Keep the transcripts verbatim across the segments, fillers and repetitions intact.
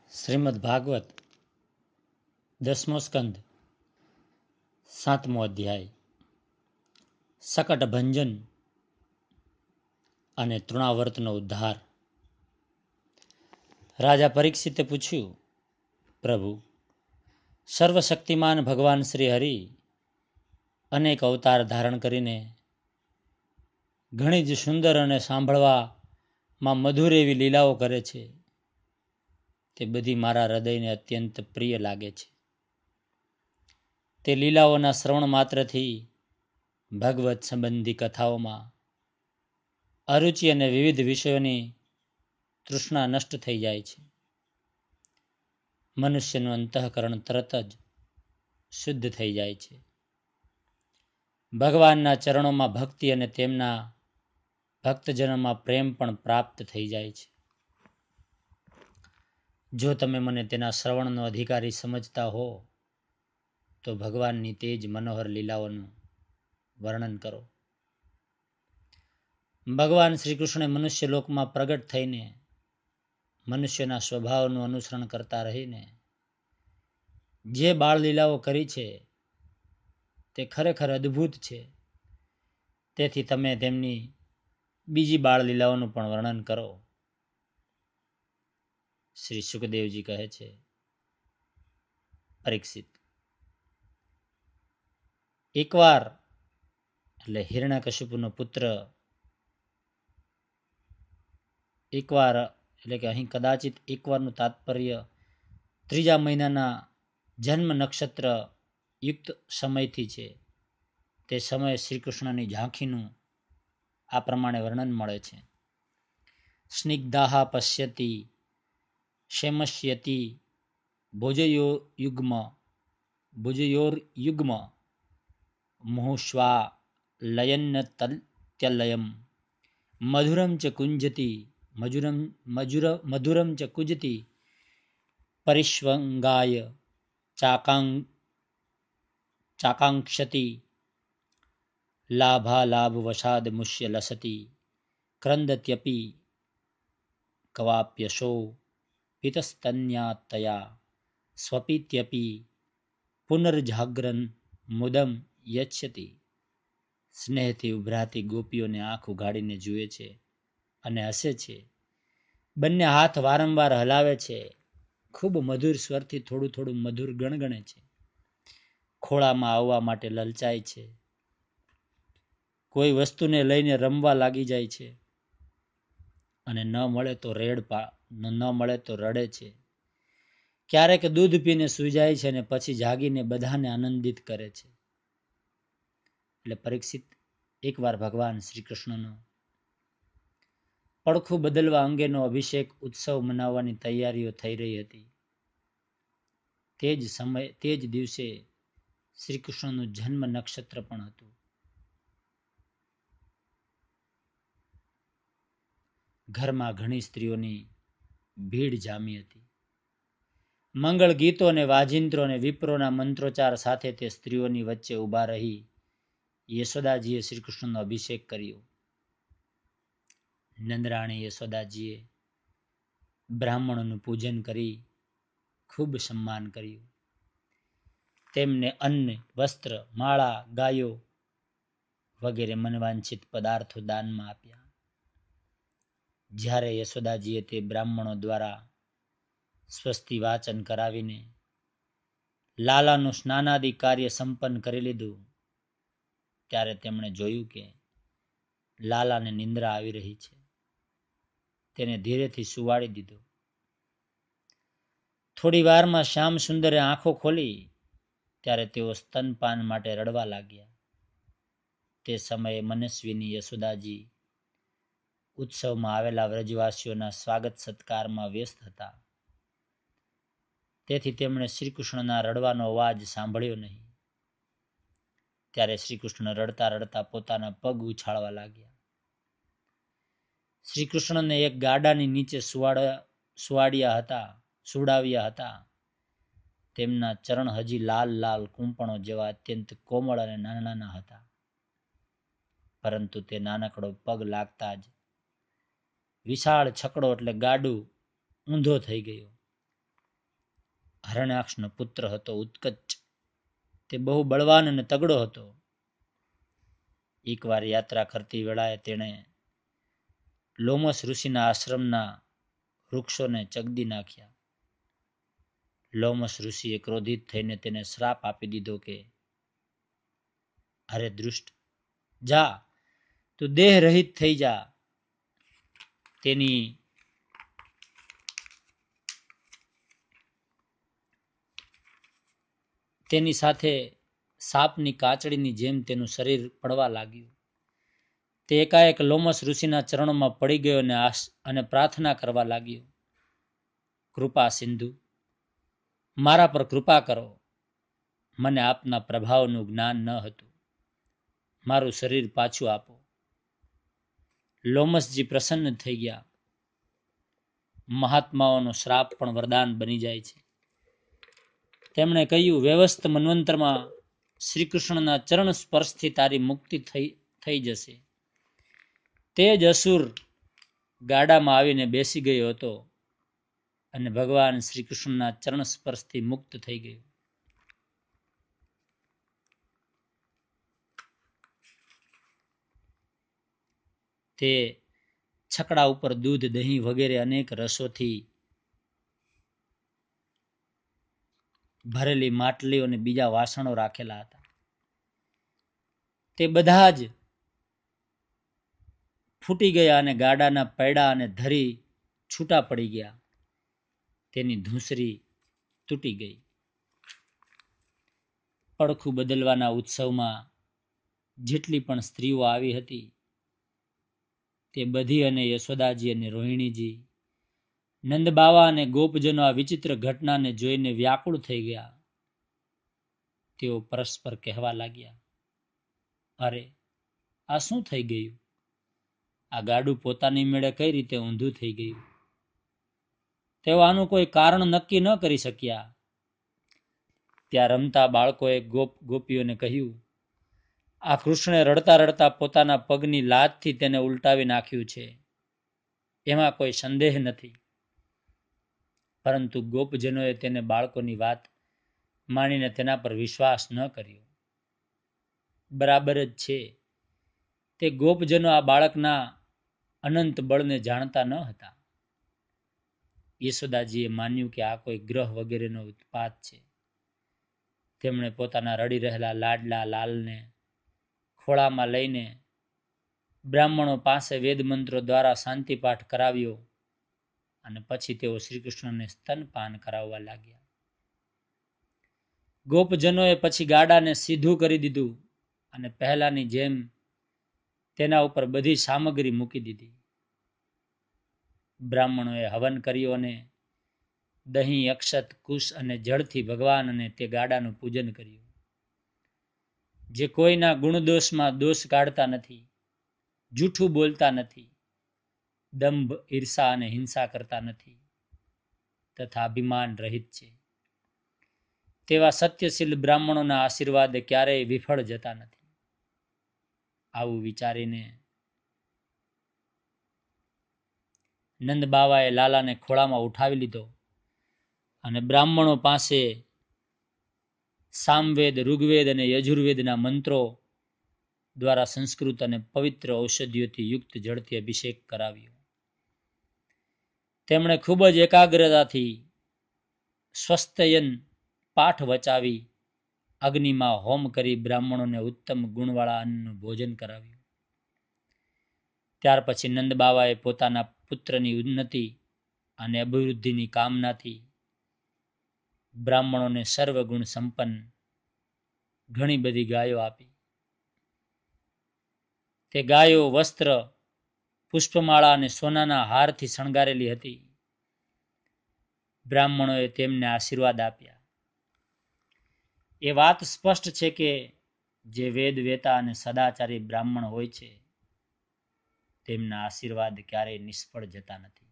શ્રીમદ ભાગવત દસમો સ્કંદ સાતમો અધ્યાય સકટ ભંજન અને તૃણાવર્તનો ઉદ્ધાર. રાજા પરીક્ષિતે પૂછ્યું, પ્રભુ, સર્વશક્તિમાન ભગવાન શ્રી હરિ અનેક અવતાર ધારણ કરીને ઘણી જ સુંદર અને સાંભળવામાં મધુર એવી લીલાઓ કરે છે. તે બધી મારા હૃદયને અત્યંત પ્રિય લાગે છે. તે લીલાઓના શ્રવણ માત્રથી ભગવત સંબંધી કથાઓમાં અરુચિ અને વિવિધ વિષયોની તૃષ્ણા નષ્ટ થઈ જાય છે. મનુષ્યનું અંતઃકરણ તરત જ શુદ્ધ થઈ જાય છે. ભગવાનના ચરણોમાં ભક્તિ અને તેમના ભક્તજનોમાં પ્રેમ પણ પ્રાપ્ત થઈ જાય છે. જો તમે મને તેના શ્રવણનો અધિકારી સમજતા હો તો ભગવાનની તે જ મનોહર લીલાઓનું વર્ણન કરો. ભગવાન શ્રી કૃષ્ણે મનુષ્ય લોકમાં પ્રગટ થઈને મનુષ્યના સ્વભાવનું અનુસરણ કરતા રહીને જે બાળ લીલાઓ કરી છે તે ખરેખર અદ્ભુત છે. તેથી તમે તેમની બીજી બાળ લીલાઓનું પણ વર્ણન કરો. શ્રી સુખદેવજી કહે છે, પરીક્ષિત, એકવાર એટલે હિરણ્યકશિપુનો પુત્ર એકવાર એટલે કે અહીં કદાચિત એકવારનું તાત્પર્ય ત્રીજા મહિનાના જન્મ નક્ષત્ર યુક્ત સમયથી છે. તે સમયે શ્રી કૃષ્ણની ઝાંખીનું આ પ્રમાણે વર્ણન મળે છે. સ્નિગ્ધાહ પશ્યતિ શેમશ્યતિ ભોજયો યુગ્મ ભુજયોર યુગ્મ મુહુષ્વા લયન્ન તલ્યલયમ મધુરમ ચ કુંજતી મજુરમ મજુર મધુરમ ચ કુજતી પરિષ્વંગાય ચાકાંગ ચાકાંક્ષતિ લાભા લાભ વસાદ મુષ્ય લસતી ક્રંદત્યપી કવાપ્યશો પિતસ્તન્યાતયા સ્વપીત્યપી પુનર્જાગ્રન મુદમ યચ્છતિ. સ્નેહથી ઉભરાતી ગોપીઓને આંખ ઉઘાડીને જુએ છે અને હસે છે. બંને હાથ વારંવાર હલાવે છે. ખૂબ મધુર સ્વરથી થોડું થોડું મધુર ગણગણે છે. ખોળામાં આવવા માટે લલચાય છે. કોઈ વસ્તુને લઈને રમવા લાગી જાય છે અને ન મળે તો રેડ પા ન મળે તો રડે છે. ક્યારેક દૂધ પીને સૂઈ જાય છે અને પછી જાગીને બધાને આનંદિત કરે છે. એટલે પરીક્ષિત, એકવાર ભગવાન શ્રી કૃષ્ણનો પડખું બદલવા અંગેનો અભિષેક ઉત્સવ મનાવવાની તૈયારીઓ થઈ રહી હતી. તે જ સમય તે જ દિવસે શ્રી કૃષ્ણનું જન્મ નક્ષત્ર પણ હતું. ઘરમાં ઘણી સ્ત્રીઓની ભીડ જામી હતી. મંગળ ગીતો અને વાજિંત્રો અને વિપ્રોના મંત્રોચ્ચાર સાથે તે સ્ત્રીઓની વચ્ચે ઊભા રહી યશોદાજીએ શ્રી કૃષ્ણનો અભિષેક કર્યો. નંદરાણી યશોદાજીએ બ્રાહ્મણોનું પૂજન કરી ખૂબ સન્માન કર્યું. તેમને અન્ન, વસ્ત્ર, માળા, ગાયો વગેરે મનવાંછિત પદાર્થો દાનમાં આપ્યા. જ્યારે યશોદાજીએ તે બ્રાહ્મણો દ્વારા સ્વસ્તિ વાચન કરાવીને લાલાનું સ્નાનાદિ કાર્ય સંપન્ન કરી લીધું ત્યારે તેમણે જોયું કે લાલાને નિંદ્રા આવી રહી છે. તેને ધીરેથી સુવાડી દીધો. થોડી વારમાં શ્યામ સુંદરે આંખો ખોલી ત્યારે તેઓ સ્તનપાન માટે રડવા લાગ્યા. તે સમયે મનસ્વીની યશોદાજી ઉત્સવમાં આવેલા વ્રજવાસીઓના સ્વાગત સત્કારમાં વ્યસ્ત હતા. તેથી તેમણે શ્રી કૃષ્ણના રડવાનો અવાજ સાંભળ્યો નહીં. ત્યારે શ્રી કૃષ્ણ રડતા રડતા પોતાના પગ ઉછાળવા લાગ્યા. શ્રી કૃષ્ણને એક ગાડાની નીચે સુવાડ્યા સુવાડ્યા હતા સુડાવ્યા હતા. તેમના ચરણ હજી લાલ લાલ કૂંપણો જેવા અત્યંત કોમળ અને નાના નાના હતા. પરંતુ તે નાનકડો પગ લાગતા જ વિશાળ છકડો એટલે ગાડું ઊંધો થઈ ગયો. હરણાક્ષનો પુત્ર હતો ઉત્કચ. તે બહુ બળવાન અને તગડો હતો. એકવાર યાત્રા કરતી વેળાએ તેણે લોમસ ઋષિના આશ્રમના વૃક્ષોને ચગદી નાખ્યા. લોમસ ઋષિએ ક્રોધિત થઈને તેને શ્રાપ આપી દીધો કે, અરે દુષ્ટ, જા, તું દેહ રહિત થઈ જા. તેની તેની સાથે સાપની કાચડીની જેમ તેનું શરીર પડવા લાગ્યું. તે એકાએક લોમસ ઋષિના ચરણોમાં પડી ગયો અને અને પ્રાર્થના કરવા લાગ્યો, કૃપા સિંધુ, મારા પર કૃપા કરો. મને આપના પ્રભાવનું જ્ઞાન ન હતું. મારું શરીર પાછું આપો. લોમસજી પ્રસન્ન થઈ ગયા. મહાત્માઓનો શ્રાપ પણ વરદાન બની જાય છે. તેમણે કહ્યું, વ્યવસ્થ મન્વંતરમાં શ્રી કૃષ્ણના ચરણ સ્પર્શથી તારી મુક્તિ થઈ થઈ જશે. તે જ અસુર ગાડામાં આવીને બેસી ગયો હતો અને ભગવાન શ્રી કૃષ્ણના ચરણ સ્પર્શથી મુક્ત થઈ ગયો. તે છકડા ઉપર દૂધ, દહીં વગેરે અનેક રસોથી ભરેલી માટલીઓ અને બીજા વાસણો રાખેલા હતા. તે બધા જ ફૂટી ગયા અને ગાડાના પૈડા અને ધરી છૂટા પડી ગયા. તેની ધૂંસરી તૂટી ગઈ. પડખું બદલવાના ઉત્સવમાં જેટલી પણ સ્ત્રીઓ આવી હતી તે બધી અને યશોદાજી અને રોહિણીજી, નંદબાવા અને ગોપજનો આ વિચિત્ર ઘટનાને જોઈને વ્યાકુળ થઈ ગયા. તેઓ પરસ્પર કહેવા લાગ્યા, અરે, આ શું થઈ ગયું? આ ગાડું પોતાની મેળે કઈ રીતે ઊંધું થઈ ગયું? તેઓ આનું કોઈ કારણ નક્કી ન કરી શક્યા. ત્યાં રમતા બાળકોએ ગોપ ગોપીઓને કહ્યું, આ કૃષ્ણે રડતા રડતા પોતાના પગની લાતથી તેને ઉલટાવી નાખ્યું છે, એમાં કોઈ સંદેહ નથી. પરંતુ ગોપજનોએ તેને બાળકોની વાત માનીને તેના પર વિશ્વાસ ન કર્યો. બરાબર જ છે. તે ગોપજનો આ બાળકના અનંત બળને જાણતા ન હતા. યશોદાજીએ માન્યું કે આ કોઈ ગ્રહ વગેરેનો ઉત્પાત છે. તેમણે પોતાના રડી રહેલા લાડલા લાલને ખોળામાં લઈને બ્રાહ્મણો પાસે વેદ મંત્રો દ્વારા શાંતિપાઠ કરાવ્યો અને પછી તેઓ શ્રીકૃષ્ણને સ્તનપાન કરાવવા લાગ્યા. ગોપજનોએ પછી ગાડાને સીધું કરી દીધું અને પહેલાની જેમ તેના ઉપર બધી સામગ્રી મૂકી દીધી. બ્રાહ્મણોએ હવન કર્યો અને દહીં, અક્ષત, કુશ અને જળથી ભગવાન અને તે ગાડાનું પૂજન કર્યું. જે કોઈના ગુણદોષમાં દોષ કાઢતા નથી, જૂઠું બોલતા નથી, દંભ, ઈર્ષા અને હિંસા કરતા નથી તથા અભિમાન રહિત છે, તેવા સત્યશીલ બ્રાહ્મણોના આશીર્વાદ ક્યારેય વિફળ જતા નથી. આવું વિચારીને નંદબાવાએ લાલાને ખોળામાં ઉઠાવી લીધો અને બ્રાહ્મણો પાસે સામવેદ, ઋગ્વેદ અને યજુર્વેદના મંત્રો દ્વારા સંસ્કૃત અને પવિત્ર ઔષધિઓથી યુક્ત જળથી અભિષેક કરાવ્યો. તેમણે ખૂબ જ એકાગ્રતાથી સ્વસ્તયન પાઠ વચાવી અગ્નિમાં હોમ કરી બ્રાહ્મણોને ઉત્તમ ગુણવાળા અન્નનું ભોજન કરાવ્યું. ત્યાર પછી નંદબાવાએ પોતાના પુત્રની ઉન્નતિ અને અભિવૃદ્ધિની કામનાથી બ્રાહ્મણોને સર્વગુણ સંપન્ન ઘણી બધી ગાયો આપી. તે ગાયો વસ્ત્ર, પુષ્પમાળા અને સોનાના હારથી શણગારેલી હતી. બ્રાહ્મણોએ તેમને આશીર્વાદ આપ્યા. એ વાત સ્પષ્ટ છે કે જે વેદ વેતા અને સદાચારી બ્રાહ્મણ હોય છે તેમના આશીર્વાદ ક્યારેય નિષ્ફળ જતા નથી.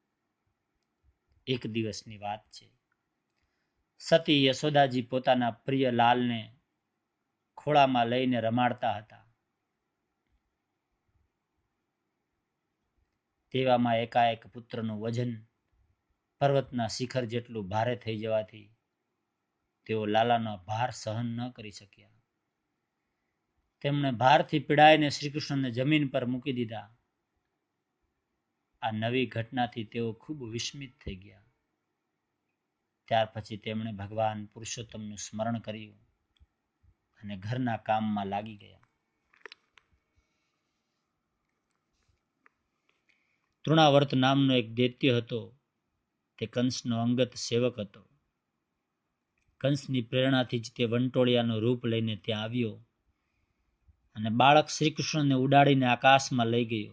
એક દિવસની વાત છે. સતી યશોદાજી પોતાના પ્રિય લાલને ખોળામાં લઈને રમાડતા હતા. તેવામાં એકાએક પુત્રનું વજન પર્વતના શિખર જેટલું ભારે થઈ જવાથી તેઓ લાલાનો ભાર સહન ન કરી શક્યા. તેમણે ભારથી પીડાઈને શ્રીકૃષ્ણને જમીન પર મૂકી દીધા. આ નવી ઘટનાથી તેઓ ખૂબ વિસ્મિત થઈ ગયા. ત્યાર પછી તેમણે ભગવાન પુરુષોત્તમનું સ્મરણ કર્યું અને ઘરના કામમાં લાગી ગયા. તૃણાવર્ત નામનો એક દૈત્ય હતો. તે કંસનો અંગત સેવક હતો. કંસની પ્રેરણાથી જ તે વંટોળિયાનું રૂપ લઈને ત્યાં આવ્યો અને બાળક શ્રીકૃષ્ણને ઉડાડીને આકાશમાં લઈ ગયો.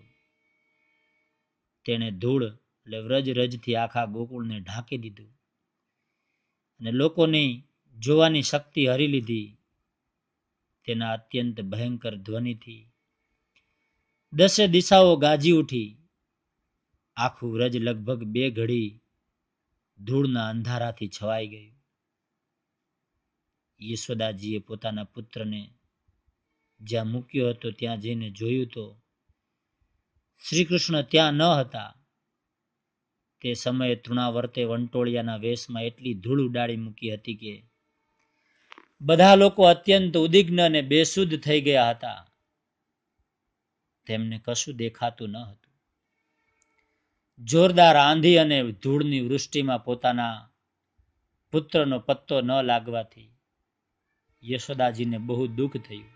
તેણે ધૂળ એટલે વ્રજ રજથી આખા ગોકુળને ઢાંકી દીધું અને લોકોની જોવાની શક્તિ હરી લીધી. તેના અત્યંત ભયંકર ધ્વનિથી દસે દિશાઓ ગાજી ઉઠી. આખું વ્રજ લગભગ બે ઘડી ધૂળના અંધારાથી છવાઈ ગયું. યશોદાજીએ પોતાના પુત્રને જ્યાં મૂક્યો હતો ત્યાં જઈને જોયું તો શ્રીકૃષ્ણ ત્યાં ન હતા. તે સમયે તૃણાવર્તે વંટોળિયાના વેશમાં એટલી ધૂળ ઉડાડી મૂકી હતી કે બધા લોકો અત્યંત ઉદ્વિગ્ન અને બેસુધ થઈ ગયા હતા. તેમને કશું દેખાતું ન હતું. જોરદાર આંધી અને ધૂળની વૃષ્ટિમાં પોતાના પુત્રનો પત્તો ન લાગવાથી યશોદાજીને બહુ દુઃખ થયું.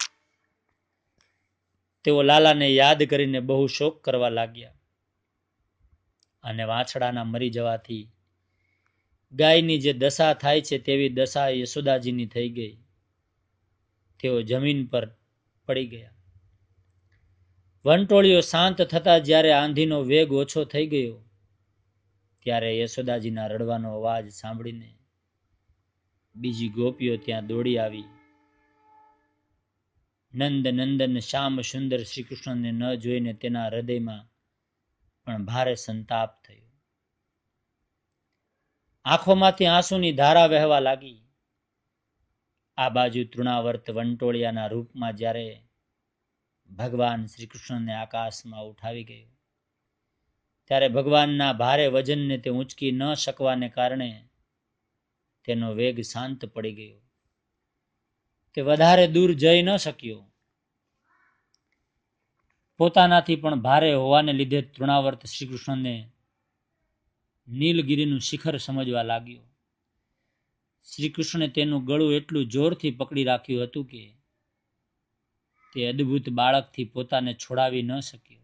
તેઓ લાલાને યાદ કરીને બહુ શોક કરવા લાગ્યા અને વાછડાના મરી જવાથી ગાયની જે દશા થાય છે તેવી દશા યશોદાજીની થઈ ગઈ. તેઓ જમીન પર પડી ગયા. વંટોળિયો શાંત થતા જ્યારે આંધીનો વેગ ઓછો થઈ ગયો ત્યારે યશોદાજીના રડવાનો અવાજ સાંભળીને બીજી ગોપીઓ ત્યાં દોડી આવી. નંદ નંદન શ્યામ સુંદર શ્રીકૃષ્ણને ન જોઈને તેના હૃદયમાં પણ ભારે સંતાપ થયો. આંખોમાંથી આંસુની ધારા વહેવા લાગી. આ બાજુ તૃણાવર્ત વંટોળિયાના રૂપમાં જ્યારે ભગવાન શ્રીકૃષ્ણને આકાશમાં ઉઠાવી ગયો ત્યારે ભગવાનના ભારે વજનને તે ઊંચકી ન શકવાને કારણે તેનો વેગ શાંત પડી ગયો. તે વધારે દૂર જઈ ન શક્યો. પોતાનાથી પણ ભારે હોવાને લીધે તૃણાવર્ત શ્રીકૃષ્ણને નીલગિરીનું શિખર સમજવા લાગ્યો. શ્રીકૃષ્ણે તેનું ગળું એટલું જોરથી પકડી રાખ્યું હતું કે તે અદ્ભુત બાળકથી પોતાને છોડાવી ન શક્યો.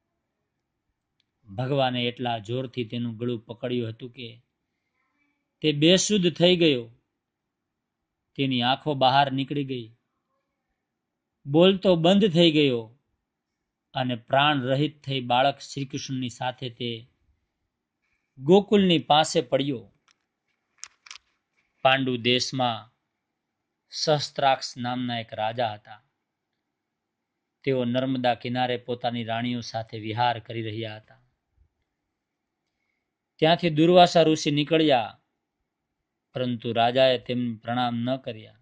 ભગવાને એટલા જોરથી તેનું ગળું પકડ્યું હતું કે તે બેસુધ થઈ ગયો. તેની આંખો બહાર નીકળી ગઈ. બોલતો બંધ થઈ ગયો અને પ્રાણ રહિત થઈ બાળક શ્રીકૃષ્ણની સાથે તે ગોકુલની પાસે પડ્યો. પાંડુ દેશમાં સહસ્ત્રાક્ષ નામના એક રાજા હતા. તેઓ નર્મદા કિનારે પોતાની રાણીઓ સાથે વિહાર કરી રહ્યા હતા. ત્યાંથી દુર્વાસા ઋષિ નીકળ્યા, પરંતુ રાજાએ તેમને પ્રણામ ન કર્યા.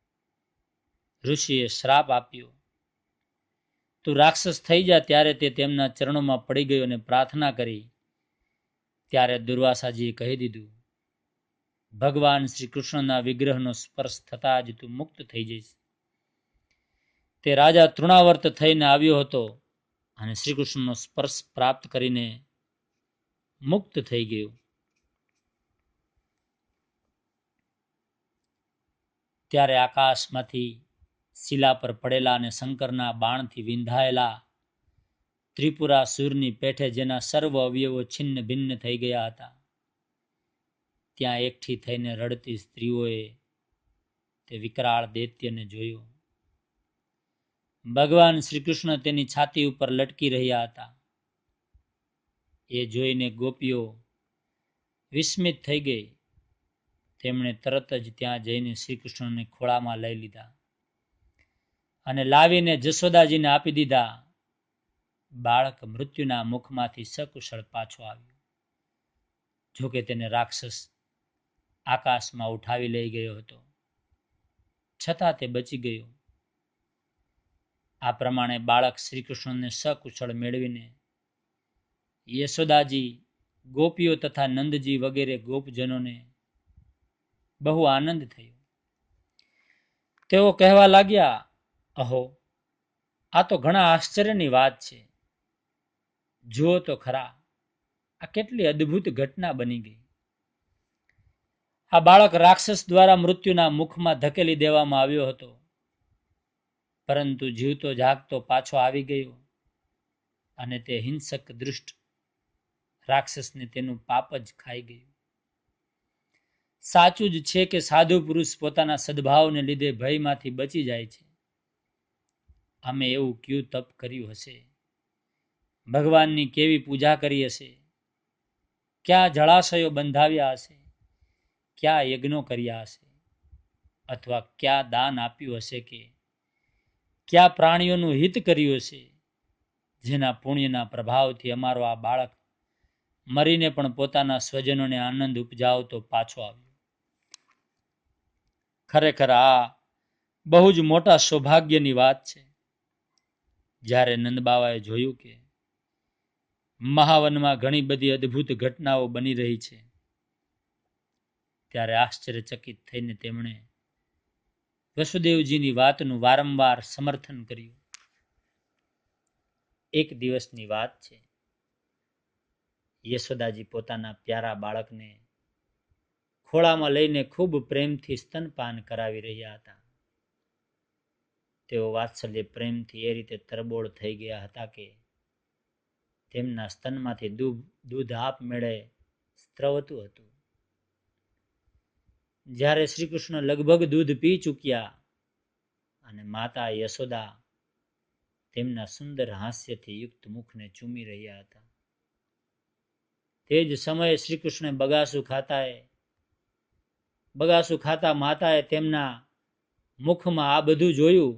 ઋષિએ શ્રાપ આપ્યો, તું રાક્ષસ થઈ જા. ત્યારે તે તેમના ચરણોમાં પડી ગયો અને પ્રાર્થના કરી. ત્યારે દુર્વાસાજીએ કહી દીધું, ભગવાન શ્રી કૃષ્ણના વિગ્રહનો સ્પર્શ થતા જ તું મુક્ત થઈ જઈશ. તે રાજા તૃણાવર્ત થઈને આવ્યો હતો અને શ્રીકૃષ્ણનો સ્પર્શ પ્રાપ્ત કરીને મુક્ત થઈ ગયો. ત્યારે આકાશમાંથી શિલા પર પડેલા અને શંકરના બાણથી વિંધાયેલા ત્રિપુરાસુરની પેઠે જેના સર્વ અવયવો છિન્ન ભિન્ન થઈ ગયા હતા, ત્યાં એકઠી થઈને રડતી સ્ત્રીઓએ તે વિકરાળ દૈત્યને જોયો. ભગવાન શ્રીકૃષ્ણ તેની છાતી ઉપર લટકી રહ્યા હતા. એ જોઈને ગોપીઓ વિસ્મિત થઈ ગઈ. તેમણે તરત જ ત્યાં જઈને શ્રીકૃષ્ણને ખોળામાં લઈ લીધા અને લાવીને જશોદાજીને આપી દીધા. બાળક મૃત્યુના મુખમાંથી સકુશળ પાછો આવ્યો. જોકે તેને રાક્ષસ આકાશમાં ઉઠાવી લઈ ગયો હતો, છતાં તે બચી ગયો. આ પ્રમાણે બાળક શ્રીકૃષ્ણને સકુશળ મેળવીને યશોદાજી, ગોપીઓ તથા નંદજી વગેરે ગોપજનોને બહુ આનંદ થયો. તેઓ કહેવા લાગ્યા, અહો, આ તો ઘણા આશ્ચર્યની વાત છે. જુઓ તો ખરા, આ કેટલી અદ્ભુત ઘટના બની ગઈ. આ બાળક રાક્ષસ દ્વારા મૃત્યુના મુખમાં ધકેલી દેવામાં આવ્યો હતો, પરંતુ જીવતો જાગતો પાછો આવી ગયો અને તે હિંસક દુષ્ટ રાક્ષસને તેનું પાપ જ ખાઈ ગયું. સાચું જ છે કે સાધુ પુરુષ પોતાના સદભાવને લીધે ભયમાંથી બચી જાય છે. અમે એવું ક્યું તપ કર્યું હશે, ભગવાનની કેવી પૂજા કરી હશે, ક્યાં જળાશયો બંધાવ્યા હશે, ક્યાં યજ્ઞો કર્યા હશે, અથવા ક્યાં દાન આપ્યું હશે, કે ક્યાં પ્રાણીઓનું હિત કર્યું હશે, જેના પુણ્યના પ્રભાવથી અમારો આ બાળક મરીને પણ પોતાના સ્વજનોને આનંદ ઉપજાવતો પાછો આવ્યો. ખરેખર આ બહુ જ મોટા સૌભાગ્યની વાત છે. જ્યારે નંદબાવાએ જોયું કે મહાવનમાં ઘણી બધી અદ્ભુત ઘટનાઓ બની રહી છે, ત્યારે આશ્ચર્યચકિત થઈને તેમણે વસુદેવજીની વાતનું વારંવાર સમર્થન કર્યું. એક દિવસની વાત છે. યશોદાજી પોતાના પ્યારા બાળકને ખોળામાં લઈને ખૂબ પ્રેમથી સ્તનપાન કરાવી રહ્યા હતા. તેઓ વાત્સલ્ય પ્રેમથી એ રીતે તરબોળ થઈ ગયા હતા કે તેમના સ્તનમાંથી દૂધ દૂધ આપમેળે સ્ત્રવતું હતું. જ્યારે શ્રી કૃષ્ણ લગભગ દૂધ પી ચૂક્યા અને માતા યશોદા તેમના સુંદર હાસ્યથી યુક્ત મુખને ચૂમી રહ્યા હતા, તે જ સમયે શ્રી કૃષ્ણે બગાસું ખાતાએ બગાસું ખાતા માતાએ તેમના મુખમાં આ બધું જોયું.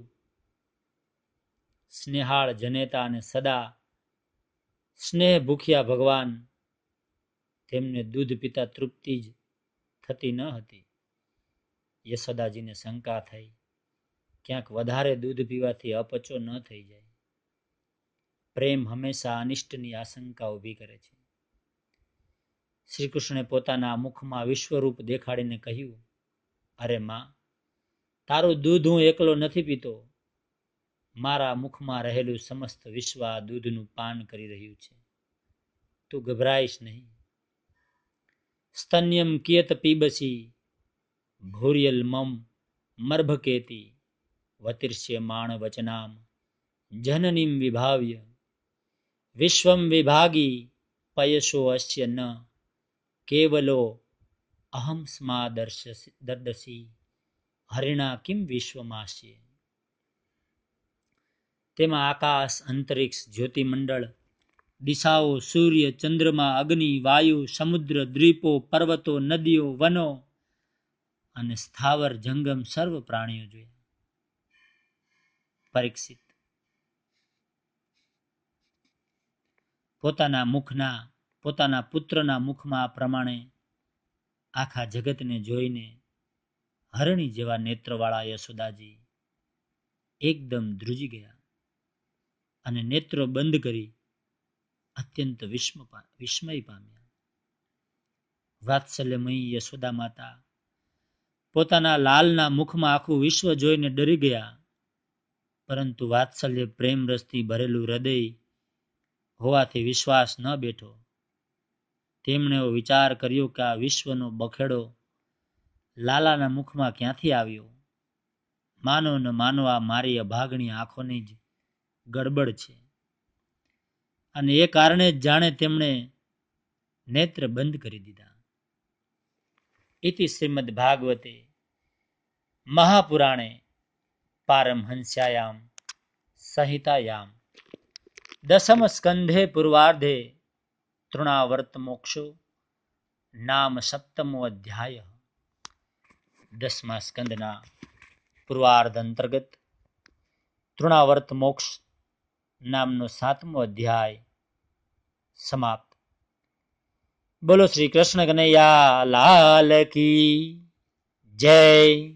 સ્નેહાળ જનેતા અને સદા સ્નેહ ભૂખ્યા ભગવાન, તેમને દૂધ પીતા તૃપ્તિ જ થતી ન હતી. યશોદાજીને શંકા થઈ, ક્યાંક વધારે દૂધ પીવાથી અપચો ન થઈ જાય. પ્રેમ હંમેશા અનિષ્ટની આશંકા ઊભી કરે છે. શ્રી કૃષ્ણે પોતાના મુખમાં વિશ્વરૂપ દેખાડીને કહ્યું, અરે માં, તારું દૂધ હું એકલો નથી પીતો, મારા મુખમાં રહેલું સમસ્ત વિશ્વ આ દૂધનું પાન કરી રહ્યું છે. તું ગભરાઈશ નહીં. સ્તન્યમ કિયત પીબસી ભૂર્યલ મમ મર્ભકેતી વતિર્ષ્ય માણ વચનામ જનનીમ વિભાવ્ય વિશ્વમ વિભાગી પયશો અસ્ય ન કેવલો અહમ સ્મા દર્દસી હરિણા કિમ વિશ્વમાસ્ય. તેમાં આકાશ, અંતરિક્ષ, જ્યોતિમંડળ, દિશાઓ, સૂર્ય, ચંદ્રમા, અગ્નિ, વાયુ, સમુદ્ર, દ્વીપો, પર્વતો, નદીઓ, વનો અને સ્થાવર જંગમ સર્વ પ્રાણીઓ જોયા. પરીક્ષિત પોતાના મુખના પોતાના પુત્રના મુખમાં આ પ્રમાણે આખા જગતને જોઈને હરણી જેવા નેત્રવાળા યશોદાજી એકદમ ધ્રુજી ગયા અને નેત્રો બંધ કરી અત્યંત વિસ્મય પામ્યા. વાત્સલ્યમયી યશોદા માતા પોતાના લાલના મુખમાં આખું વિશ્વ જોઈને ડરી ગયા, પરંતુ વાત્સલ્ય પ્રેમ રસથી ભરેલું હૃદય હોવાથી વિશ્વાસ ન બેઠો. તેમણે વિચાર કર્યો કે આ વિશ્વનો બખેડો લાલાના મુખમાં ક્યાંથી આવ્યો? માનો ન માનો આ મારી અભાગણી આંખોની જ ગડબડ છે, અને એ કારણે જ જાણે તેમણે નેત્ર બંધ કરી દીધા. ઇતિ શ્રીમદ ભાગવતે મહાપુરાણે પારમહંસ્યાયામ સંહિતાયામ દશમ સ્કંધે પૂર્વાર્ધે તૃણાવર્ત મોક્ષો નામ સપ્તમો અધ્યાય. દસમા સ્કંદના પૂર્વાર્ધ અંતર્ગત તૃણાવર્ત મોક્ષ નામનો સાતમો અધ્યાય સમાપ્ત. બોલો શ્રી કૃષ્ણ કનૈયા લાલ કી જય.